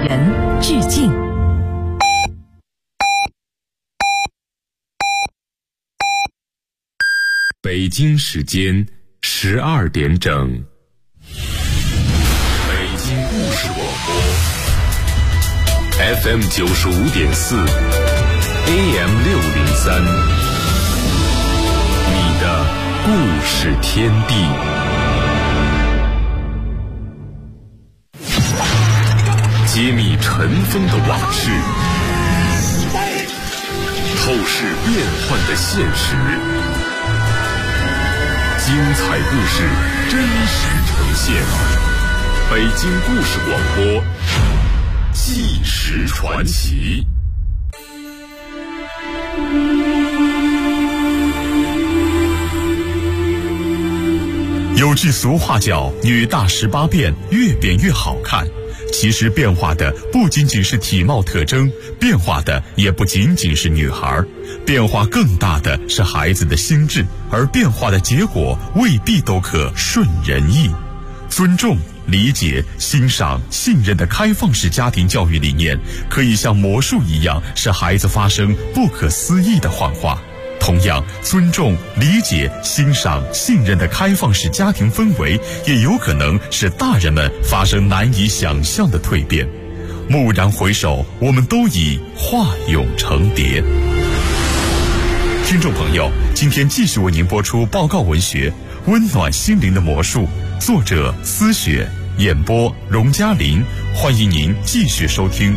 人致敬。 北京时间12点整，北京故事广播 FM 95.4 AM 603，你的故事天地。揭秘尘封的往事，透视变幻的现实，精彩故事真实呈现。北京故事广播，纪实传奇。 有句俗话叫“女大18变，越变越好看”。其实变化的不仅仅是体貌特征，变化的也不仅仅是女孩，变化更大的是孩子的心智，而变化的结果未必都可顺人意。尊重、理解、欣赏、信任的开放式家庭教育理念，可以像魔术一样，使孩子发生不可思议的幻化。同样，尊重、理解、欣赏、信任的开放式家庭氛围，也有可能使大人们发生难以想象的蜕变。蓦然回首，我们都已化蛹成蝶。听众朋友，今天继续为您播出报告文学《温暖心灵的魔术》，作者思雪，演播荣嘉林。欢迎您继续收听。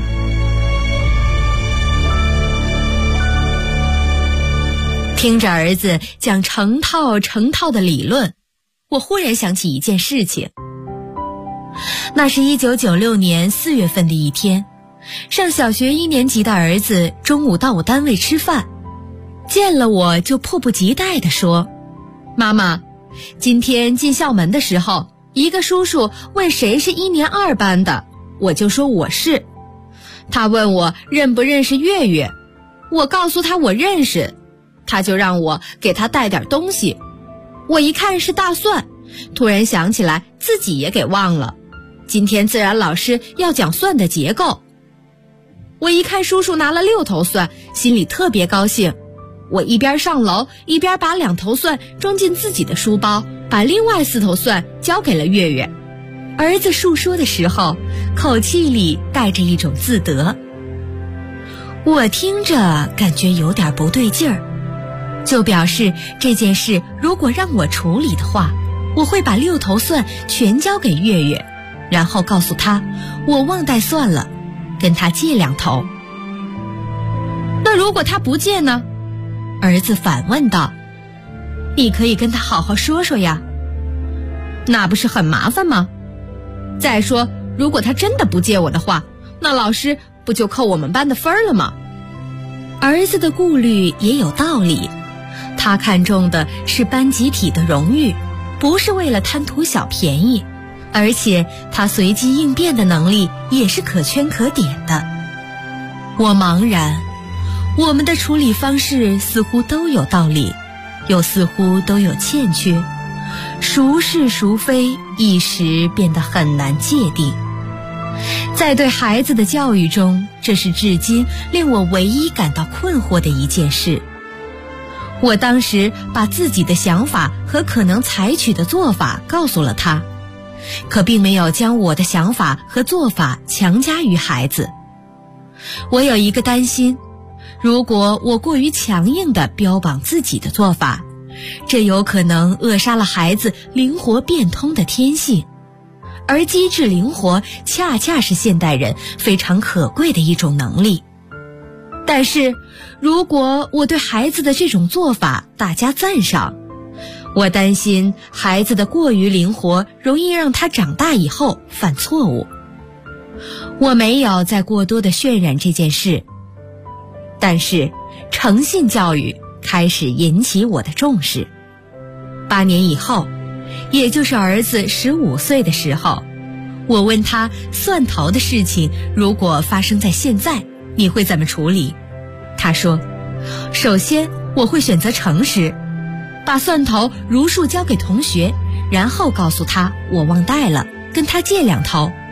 听着儿子讲成套的理论，我忽然想起一件事情。那是1996年4月份的一天，上小学1年级的儿子中午到我单位吃饭，见了我就迫不及待地说：“妈妈，今天进校门的时候，一个叔叔问谁是1年2班的，我就说我是。他问我认不认识月月，我告诉他我认识。他就让我给他带点东西，我一看是大蒜，突然想起来自己也给忘了。今天自然老师要讲蒜的结构。我一看叔叔拿了6头蒜，心里特别高兴。我一边上楼，一边把2头蒜装进自己的书包，把另外4头蒜交给了月月。儿子述说的时候，口气里带着一种自得。我听着感觉有点不对劲儿，就表示这件事如果让我处理的话，我会把6头蒜全交给月月，然后告诉他我忘带蒜了，跟他借2头。那如果他不借呢？儿子反问道。你可以跟他好好说说呀。那不是很麻烦吗？再说如果他真的不借我的话，那老师不就扣我们班的分了吗？儿子的顾虑也有道理，他看重的是班集体的荣誉，不是为了贪图小便宜，而且他随机应变的能力也是可圈可点的。我茫然，我们的处理方式似乎都有道理，又似乎都有欠缺，孰是孰非一时变得很难界定。在对孩子的教育中，这是至今令我唯一感到困惑的一件事。我当时把自己的想法和可能采取的做法告诉了他，可并没有将我的想法和做法强加于孩子。我有一个担心，如果我过于强硬地标榜自己的做法，这有可能扼杀了孩子灵活变通的天性，而机智灵活恰恰是现代人非常可贵的一种能力。但是如果我对孩子的这种做法大加赞赏，我担心孩子的过于灵活容易让他长大以后犯错误。我没有再过多的渲染这件事，但是诚信教育开始引起我的重视。8年以后，也就是儿子15岁的时候，我问他蒜头的事情如果发生在现在，你会怎么处理？他说，首先我会选择诚实，把蒜头如数交给同学，然后告诉他我忘带了，跟他借2头。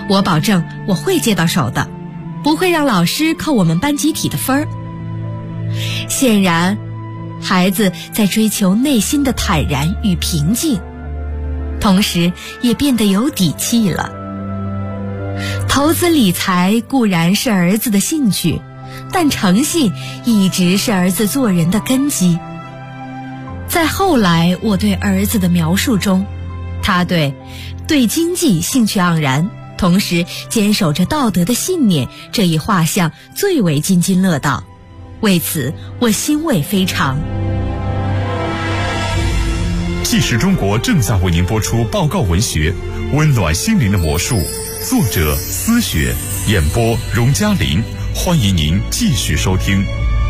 我保证我会接到手的，不会让老师扣我们班集体的分儿。显然，孩子在追求内心的坦然与平静，同时也变得有底气了。投资理财固然是儿子的兴趣，但诚信一直是儿子做人的根基。在后来我对儿子的描述中，他对经济兴趣盎然，同时坚守着道德的信念这一画像最为津津乐道，为此我欣慰非常。 纪实中国正在为您播出报告文学《温暖心灵的魔术》，作者思雪，演播荣嘉玲，欢迎您继续收听。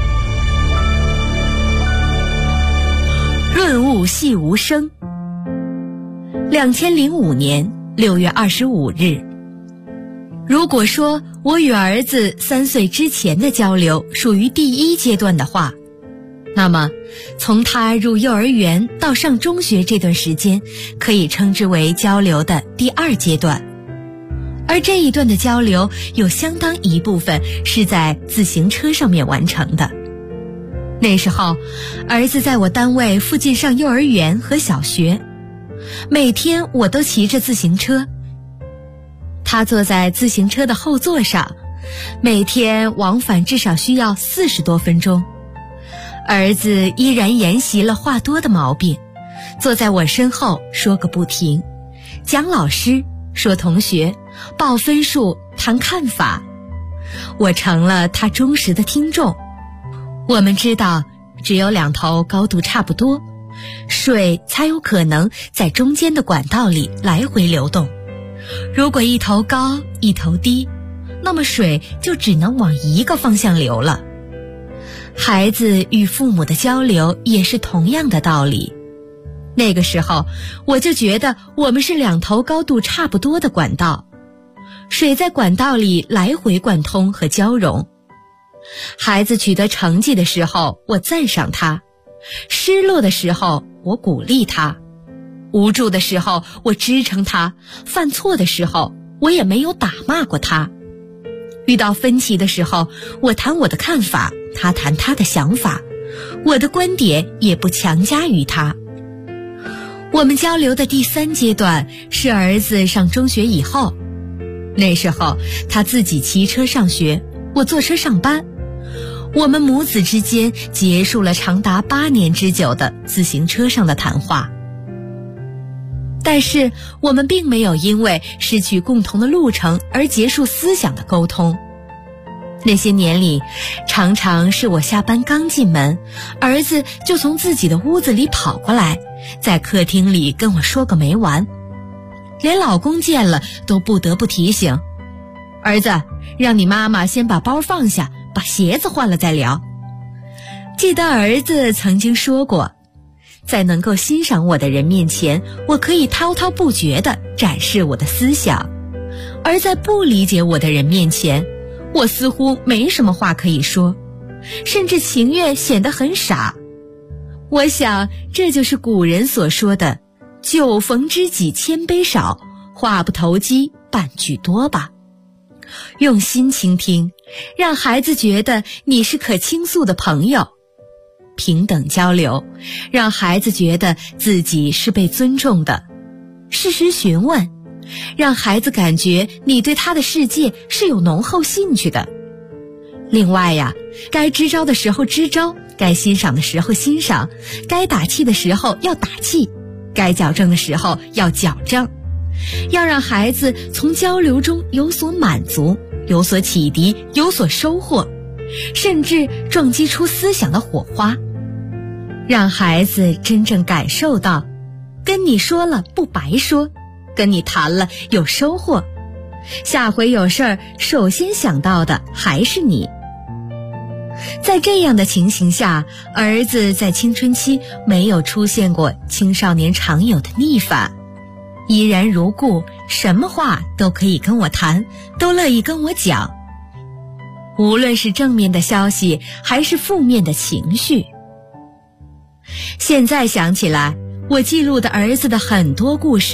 润物细无声。2005年6月25日，如果说我与儿子3岁之前的交流属于第一阶段的话，那么从他入幼儿园到上中学这段时间可以称之为交流的第2阶段。而这一段的交流有相当一部分是在自行车上面完成的。那时候儿子在我单位附近上幼儿园和小学，每天我都骑着自行车，他坐在自行车的后座上，每天往返至少需要40多分钟。儿子依然沿袭了话多的毛病，坐在我身后说个不停，讲老师，说同学，报分数，谈看法。我成了他忠实的听众。我们知道，只有2头高度差不多，水才有可能在中间的管道里来回流动。如果一头高，一头低，那么水就只能往一个方向流了。孩子与父母的交流也是同样的道理。那个时候，我就觉得我们是2头高度差不多的管道，水在管道里来回贯通和交融。孩子取得成绩的时候，我赞赏他；失落的时候，我鼓励他；无助的时候，我支撑他；犯错的时候，我也没有打骂过他。遇到分歧的时候，我谈我的看法，他谈他的想法，我的观点也不强加于他。我们交流的第3阶段是儿子上中学以后，那时候他自己骑车上学，我坐车上班，我们母子之间结束了长达8年之久的自行车上的谈话。但是我们并没有因为失去共同的路程而结束思想的沟通。那些年里，常常是我下班刚进门，儿子就从自己的屋子里跑过来，在客厅里跟我说个没完。连老公见了都不得不提醒，儿子，让你妈妈先把包放下，把鞋子换了再聊。记得儿子曾经说过，在能够欣赏我的人面前，我可以滔滔不绝地展示我的思想，而在不理解我的人面前，我似乎没什么话可以说，甚至情愿显得很傻。我想这就是古人所说的酒逢知己千杯少，话不投机半句多吧。用心倾听，让孩子觉得你是可倾诉的朋友。平等交流，让孩子觉得自己是被尊重的。适时询问，让孩子感觉你对他的世界是有浓厚兴趣的。另外呀，该支招的时候支招，该欣赏的时候欣赏，该打气的时候要打气，该矫正的时候要矫正。要让孩子从交流中有所满足，有所启迪，有所收获，甚至撞击出思想的火花。让孩子真正感受到，跟你说了不白说，跟你谈了有收获，下回有事儿首先想到的还是你。在这样的情形下，儿子在青春期没有出现过青少年常有的逆反，依然如故，什么话都可以跟我谈，都乐意跟我讲，无论是正面的消息还是负面的情绪。现在想起来，我记录的儿子的很多故事，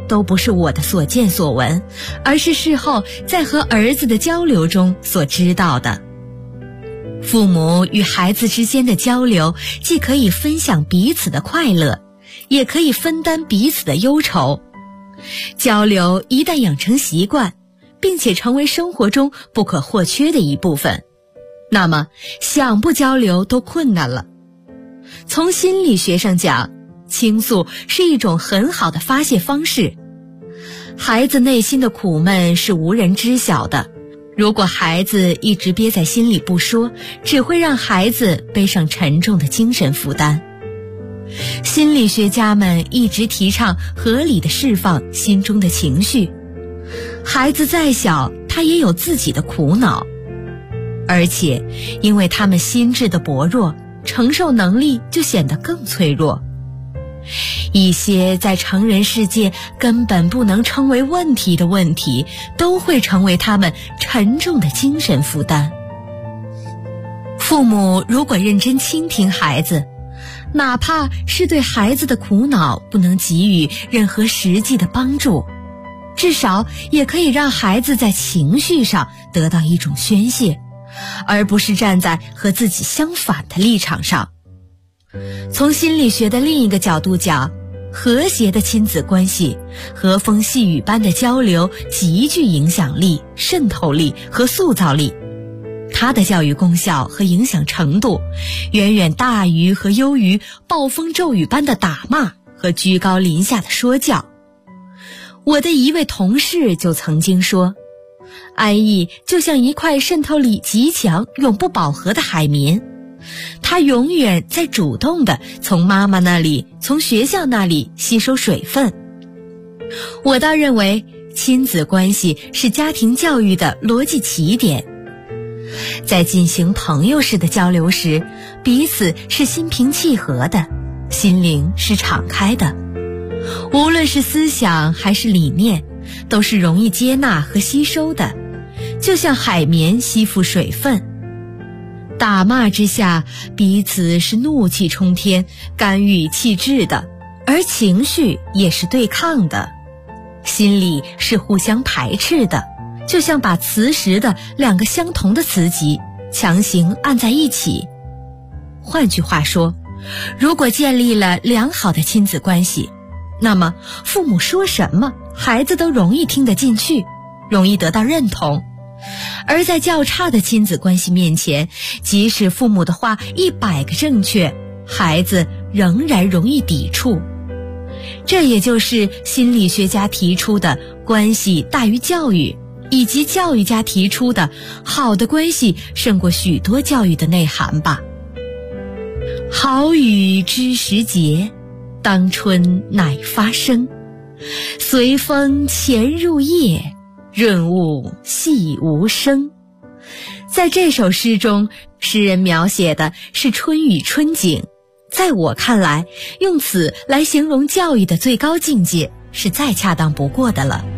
都不是我的所见所闻，而是事后在和儿子的交流中所知道的。父母与孩子之间的交流，既可以分享彼此的快乐，也可以分担彼此的忧愁。交流一旦养成习惯，并且成为生活中不可或缺的一部分，那么想不交流都困难了。从心理学上讲，倾诉是一种很好的发泄方式。孩子内心的苦闷是无人知晓的，如果孩子一直憋在心里不说，只会让孩子背上沉重的精神负担。心理学家们一直提倡合理的释放心中的情绪。孩子再小，他也有自己的苦恼，而且因为他们心智的薄弱，承受能力就显得更脆弱。一些在成人世界根本不能称为问题的问题，都会成为他们沉重的精神负担。父母如果认真倾听孩子，哪怕是对孩子的苦恼不能给予任何实际的帮助，至少也可以让孩子在情绪上得到一种宣泄，而不是站在和自己相反的立场上。从心理学的另一个角度讲，和谐的亲子关系，和风细雨般的交流极具影响力、渗透力和塑造力。它的教育功效和影响程度，远远大于和优于暴风骤雨般的打骂和居高临下的说教。我的一位同事就曾经说，安逸就像一块渗透力极强、永不饱和的海绵，它永远在主动地从妈妈那里、从学校那里吸收水分。我倒认为，亲子关系是家庭教育的逻辑起点。在进行朋友式的交流时，彼此是心平气和的，心灵是敞开的。无论是思想还是理念，都是容易接纳和吸收的，就像海绵吸附水分。打骂之下，彼此是怒气冲天、干预气质的，而情绪也是对抗的，心理是互相排斥的，就像把磁石的两个相同的磁极强行按在一起。换句话说，如果建立了良好的亲子关系，那么父母说什么，孩子都容易听得进去，容易得到认同。而在较差的亲子关系面前，即使父母的话100个正确，孩子仍然容易抵触。这也就是心理学家提出的关系大于教育，以及教育家提出的好的关系胜过许多教育的内涵吧。好雨知时节，当春乃发生。随风潜入夜，润物细无声。在这首诗中，诗人描写的是春雨春景，在我看来，用此来形容教育的最高境界是再恰当不过的了。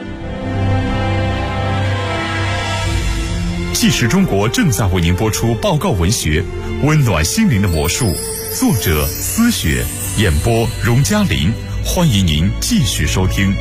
纪实中国正在为您播出报告文学《温暖心灵的魔术》，作者思雪，演播荣嘉玲。欢迎您继续收听。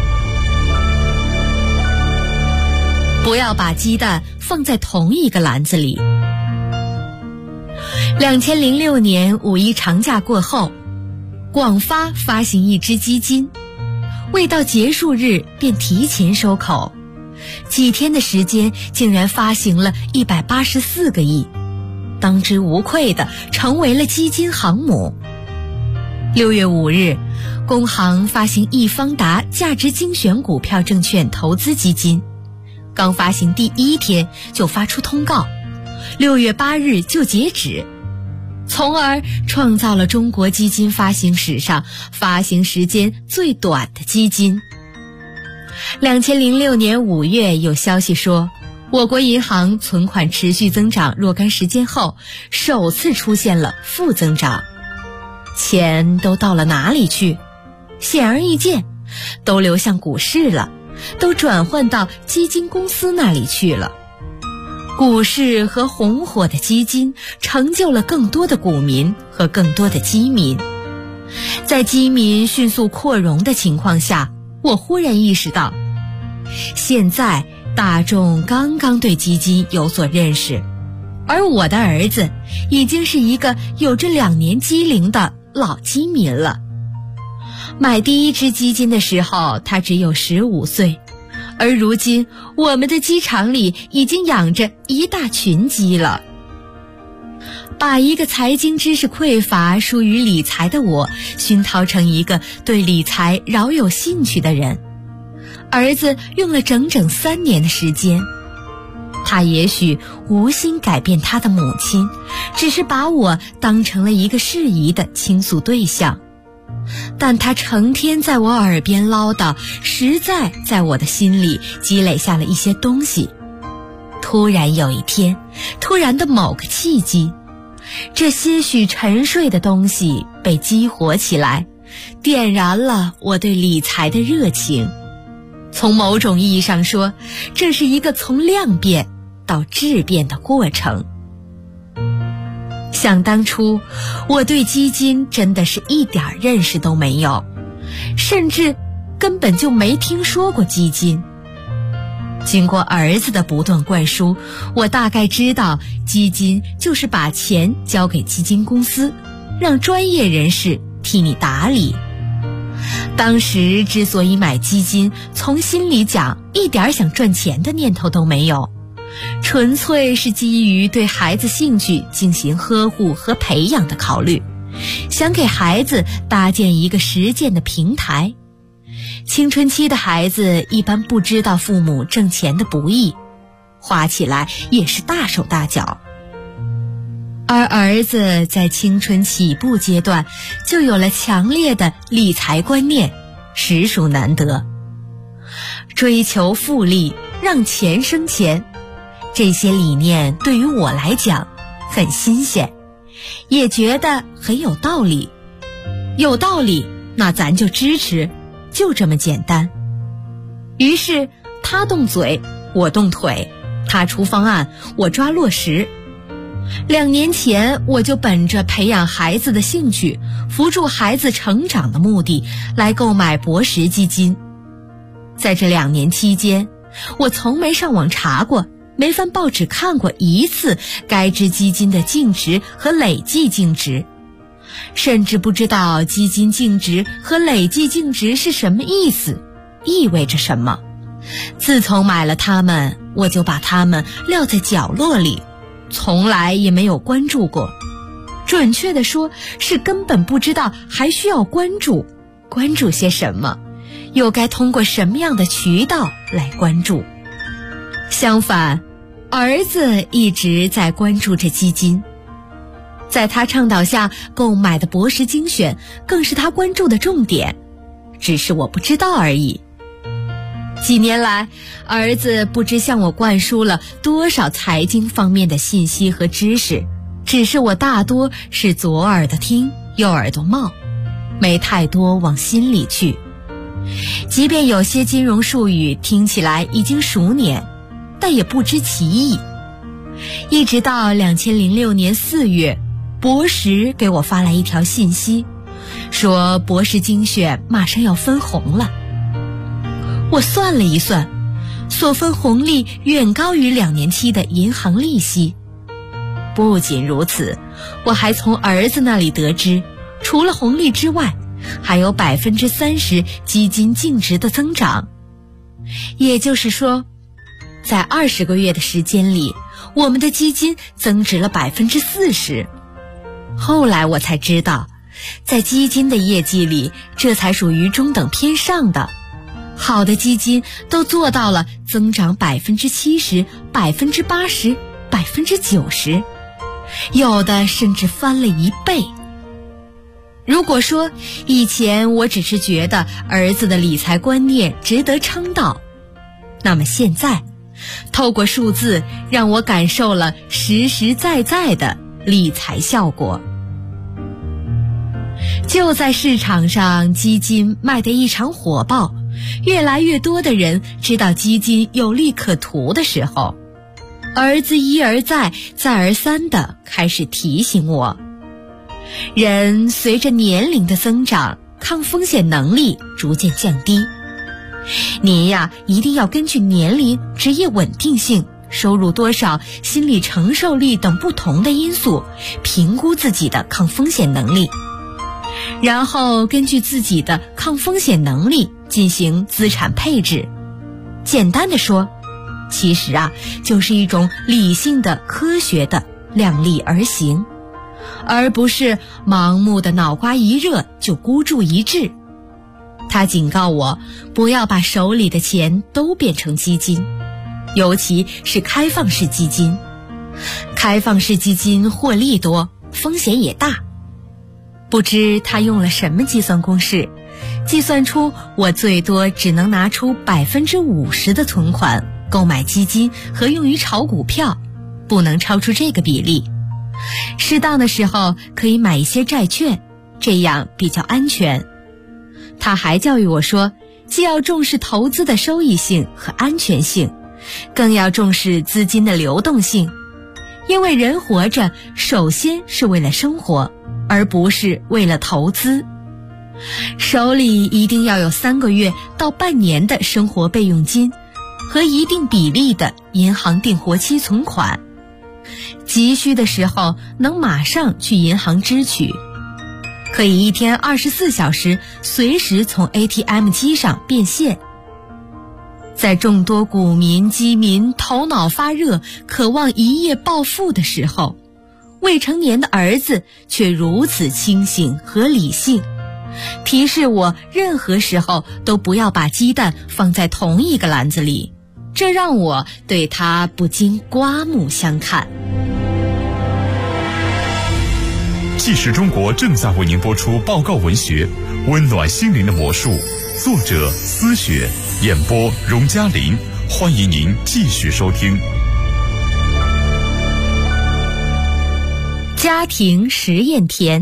不要把鸡蛋放在同一个篮子里。2006年5一长假过后，广发发行一支基金，未到结束日便提前收口，几天的时间竟然发行了184个亿，当之无愧地成为了基金航母。6月5日，工行发行易方达价值精选股票证券投资基金，刚发行第1天就发出通告，6月8日就截止，从而创造了中国基金发行史上发行时间最短的基金。2006年5月有消息说，我国银行存款持续增长若干时间后，首次出现了负增长。钱都到了哪里去？显而易见，都流向股市了，都转换到基金公司那里去了。股市和红火的基金成就了更多的股民和更多的基民。在基民迅速扩容的情况下， 我忽然意识到，现在大众刚刚对基金有所认识，而我的儿子已经是一个有着2年基龄的老基民了。买第一只基金的时候，他只有15岁，而如今我们的鸡场里已经养着一大群鸡了。把一个财经知识匮乏、疏于理财的我熏陶成一个对理财饶有兴趣的人，儿子用了整整3年的时间。他也许无心改变他的母亲，只是把我当成了一个适宜的倾诉对象，但他成天在我耳边唠叨，实在在我的心里积累下了一些东西。突然有一天，突然的某个契机，这些许沉睡的东西被激活起来，点燃了我对理财的热情。从某种意义上说，这是一个从量变到质变的过程。想当初，我对基金真的是一点认识都没有，甚至根本就没听说过基金。经过儿子的不断灌输，我大概知道基金就是把钱交给基金公司，让专业人士替你打理。当时之所以买基金，从心里讲一点想赚钱的念头都没有，纯粹是基于对孩子兴趣进行呵护和培养的考虑，想给孩子搭建一个实践的平台。青春期的孩子一般不知道父母挣钱的不易，花起来也是大手大脚。而儿子在青春起步阶段就有了强烈的理财观念，实属难得。追求复利，让钱生钱，这些理念对于我来讲很新鲜，也觉得很有道理。有道理，那咱就支持，就这么简单。于是他动嘴，我动腿，他出方案，我抓落实。2年前，我就本着培养孩子的兴趣，扶助孩子成长的目的来购买博时基金。在这2年期间，我从没上网查过，没翻报纸看过一次该只基金的净值和累计净值，甚至不知道基金净值和累计净值是什么意思，意味着什么。自从买了它们，我就把它们撂在角落里，从来也没有关注过。准确地说，是根本不知道还需要关注，关注些什么，又该通过什么样的渠道来关注。相反，儿子一直在关注着基金，在他倡导下购买的博时精选更是他关注的重点，只是我不知道而已。几年来，儿子不知向我灌输了多少财经方面的信息和知识，只是我大多是左耳朵听，右耳朵冒，没太多往心里去。即便有些金融术语听起来已经熟稔，但也不知其意。一直到2006年4月，博时给我发来一条信息，说博时精选马上要分红了。我算了一算，所分红利远高于2年期的银行利息。不仅如此，我还从儿子那里得知，除了红利之外，还有30%基金净值的增长。也就是说，在20个月的时间里，我们的基金增值了40%。后来我才知道，在基金的业绩里，这才属于中等偏上的。好的基金都做到了增长70%、80%、90%，有的甚至翻了1倍。如果说以前我只是觉得儿子的理财观念值得称道，那么现在透过数字让我感受了实实在在的理财效果。就在市场上基金卖得异常火爆，越来越多的人知道基金有利可图的时候，儿子一而再再而三地开始提醒我，人随着年龄的增长，抗风险能力逐渐降低， 您呀，一定要根据年龄、职业稳定性、收入多少、心理承受力等不同的因素，评估自己的抗风险能力，然后根据自己的抗风险能力进行资产配置。简单的说，其实啊，就是一种理性的、科学的量力而行，而不是盲目的脑瓜一热就孤注一掷。他警告我，不要把手里的钱都变成基金，尤其是开放式基金。开放式基金获利多，风险也大。不知他用了什么计算公式，计算出我最多只能拿出50%的存款购买基金和用于炒股票，不能超出这个比例。适当的时候可以买一些债券，这样比较安全。他还教育我说，既要重视投资的收益性和安全性，更要重视资金的流动性，因为人活着首先是为了生活，而不是为了投资。手里一定要有3个月到半年的生活备用金和一定比例的银行定活期存款，急需的时候能马上去银行支取，可以一天24小时随时从 ATM 机上变现。在众多股民基民头脑发热渴望一夜暴富的时候，未成年的儿子却如此清醒和理性，提示我任何时候都不要把鸡蛋放在同一个篮子里，这让我对他不禁刮目相看。 纪实中国正在为您播出报告文学《温暖心灵的魔术》，作者思雪，演播荣嘉玲。欢迎您继续收听。 家庭实验田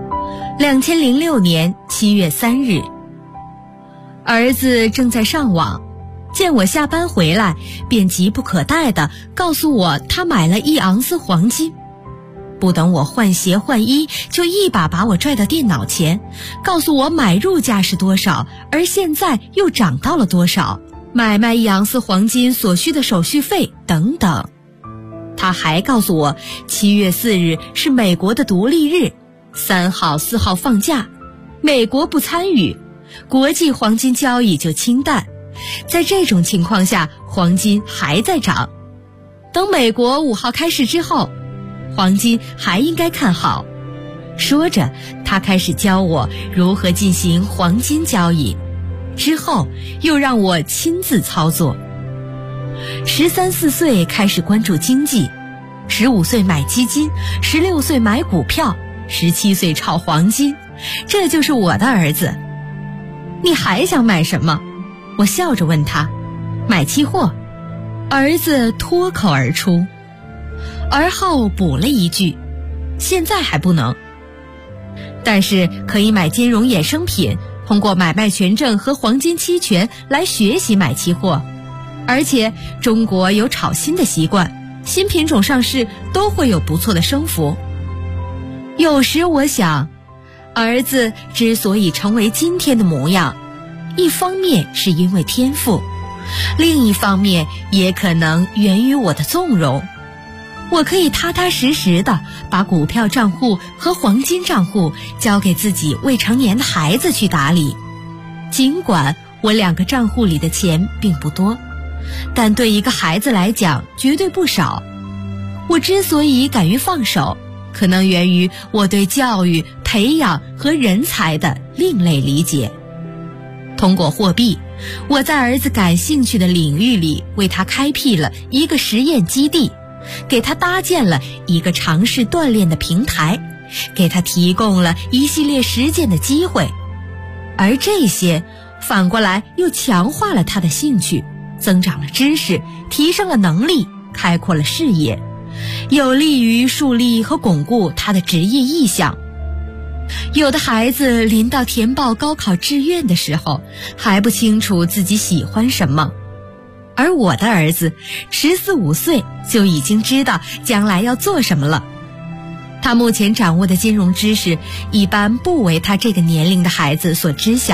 ，2006年7月3日，儿子正在上网，见我下班回来，便急不可待地告诉我他买了1盎司黄金。不等我换鞋换衣，就一把把我拽到电脑前，告诉我买入价是多少，而现在又涨到了多少，买卖1盎司黄金所需的手续费等等。他还告诉我7月4日是美国的独立日，3号4号放假，美国不参与，国际黄金交易就清淡，在这种情况下黄金还在涨，等美国5号开市之后，黄金还应该看好。说着，他开始教我如何进行黄金交易，之后又让我亲自操作。13、14岁开始关注经济，15岁买基金，16岁买股票，17岁炒黄金，这就是我的儿子。你还想买什么？我笑着问他。买期货。儿子脱口而出，而后补了一句，现在还不能，但是可以买金融衍生品，通过买卖权证和黄金期权来学习买期货，而且中国有炒新的习惯，新品种上市都会有不错的升幅。有时我想，儿子之所以成为今天的模样，一方面是因为天赋，另一方面也可能源于我的纵容。我可以踏踏实实地把股票账户和黄金账户交给自己未成年的孩子去打理，尽管我2个账户里的钱并不多，但对一个孩子来讲绝对不少。我之所以敢于放手，可能源于我对教育、培养和人才的另类理解。通过货币，我在儿子感兴趣的领域里为他开辟了一个实验基地，给他搭建了一个尝试锻炼的平台，给他提供了一系列实践的机会，而这些反过来又强化了他的兴趣，增长了知识，提升了能力，开阔了视野，有利于树立和巩固他的职业意向。有的孩子临到填报高考志愿的时候，还不清楚自己喜欢什么，而我的儿子14、15岁就已经知道将来要做什么了。他目前掌握的金融知识一般不为他这个年龄的孩子所知晓，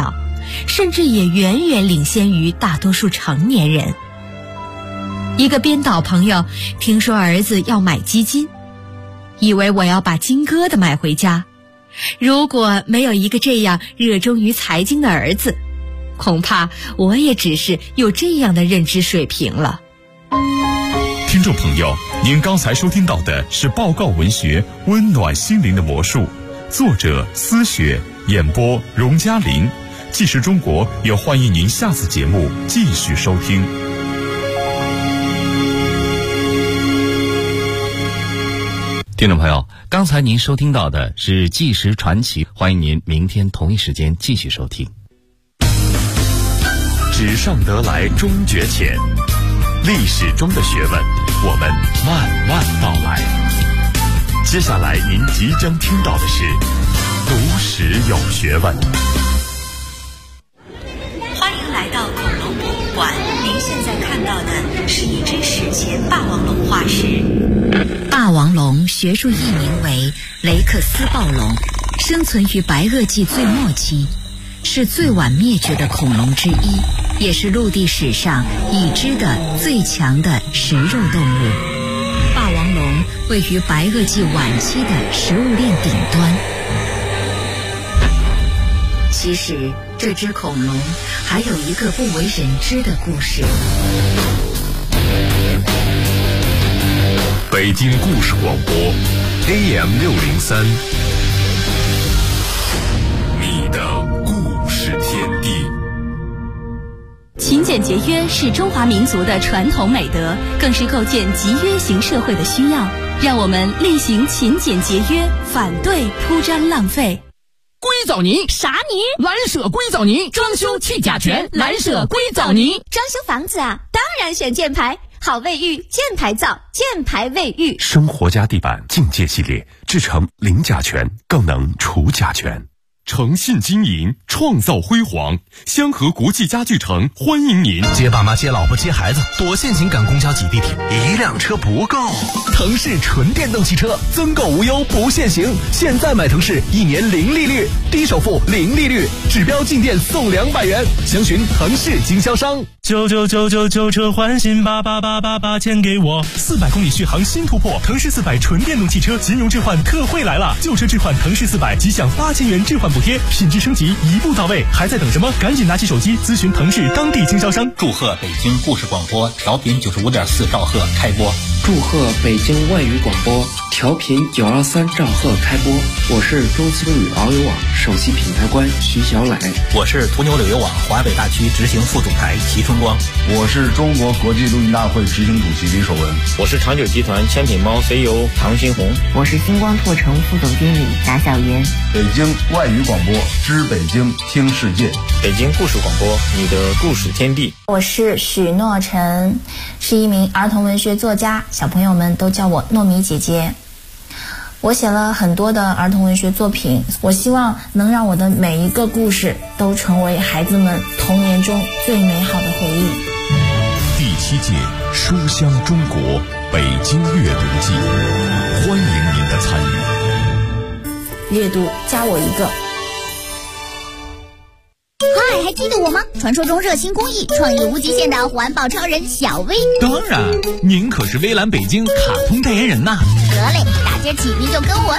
甚至也远远领先于大多数成年人。一个编导朋友听说儿子要买基金，以为我要把金疙瘩买回家。如果没有一个这样热衷于财经的儿子，恐怕我也只是有这样的认知水平了。 听众朋友，您刚才收听到的是报告文学《温暖心灵的魔术》，作者思雪，演播荣嘉玲。纪实中国也欢迎您下次节目继续收听。 听众朋友，刚才您收听到的是纪实传奇，欢迎您明天同一时间继续收听。 纸上得来终觉浅，历史中的学问，我们慢慢道来。接下来您即将听到的是读史有学问。 欢迎来到恐龙博物馆，您现在看到的是一只史前霸王龙化石。霸王龙学术译名为雷克斯暴龙，生存于白垩纪最末期，是最晚灭绝的恐龙之一，也是陆地史上已知的最强的食肉动物。霸王龙位于白垩纪晚期的食物链顶端。其实这只恐龙还有一个不为人知的故事。 北京故事广播 AM603， 你的故事天地。 勤俭节约是中华民族的传统美德，更是构建集约型社会的需要。让我们厉行勤俭节约，反对铺张浪费。 硅藻泥啥泥？ 蓝舍硅藻泥，装修去甲醛，蓝舍硅藻泥。 装修房子啊，当然选箭牌，好卫浴，箭牌皂，箭牌卫浴。 生活家地板境界系列，制成零甲醛，更能除甲醛。诚信经营，创造辉煌。香河国际家具城欢迎您。 接爸妈、接老婆、接孩子，躲现行赶公交挤地铁，一辆车不够。腾势纯电动汽车增购无忧不限行，现在买腾势1年零利率，低首付零利率，指标进店送200元。详询腾势经销商。 99999车换新8888钱给我 ，400公里续航新突破，腾势400纯电动汽车金融置换特惠来了，旧车置换腾势400即享8000元置换补贴，品质升级一步到位，还在等什么？赶紧拿起手机咨询腾势当地经销商。 祝贺北京故事广播调频95.4兆赫开播。 祝贺北京外语广播调频923兆赫开播。我是中青旅遨游网首席品牌官徐小磊。 我是途牛旅游网华北大区执行副总裁齐春光。 我是中国国际录音大会执行主席李守文。 我是长久集团千品猫 CEO 唐新红。 我是星光拓城副总经理贾小妍。 北京外语广播知北京听世界。 北京故事广播，你的故事天地。 我是许诺晨，是一名儿童文学作家，小朋友们都叫我糯米姐姐。我写了很多的儿童文学作品，我希望能让我的每一个故事都成为孩子们童年中最美好的回忆。 第7届书香中国北京阅读季，欢迎您的参与。 阅读加我一个。 嗨，还记得我吗？传说中热心公益、创意无极限的环保超人小薇。 当然，您可是微蓝北京卡通代言人呐。 得嘞，大街起您就跟我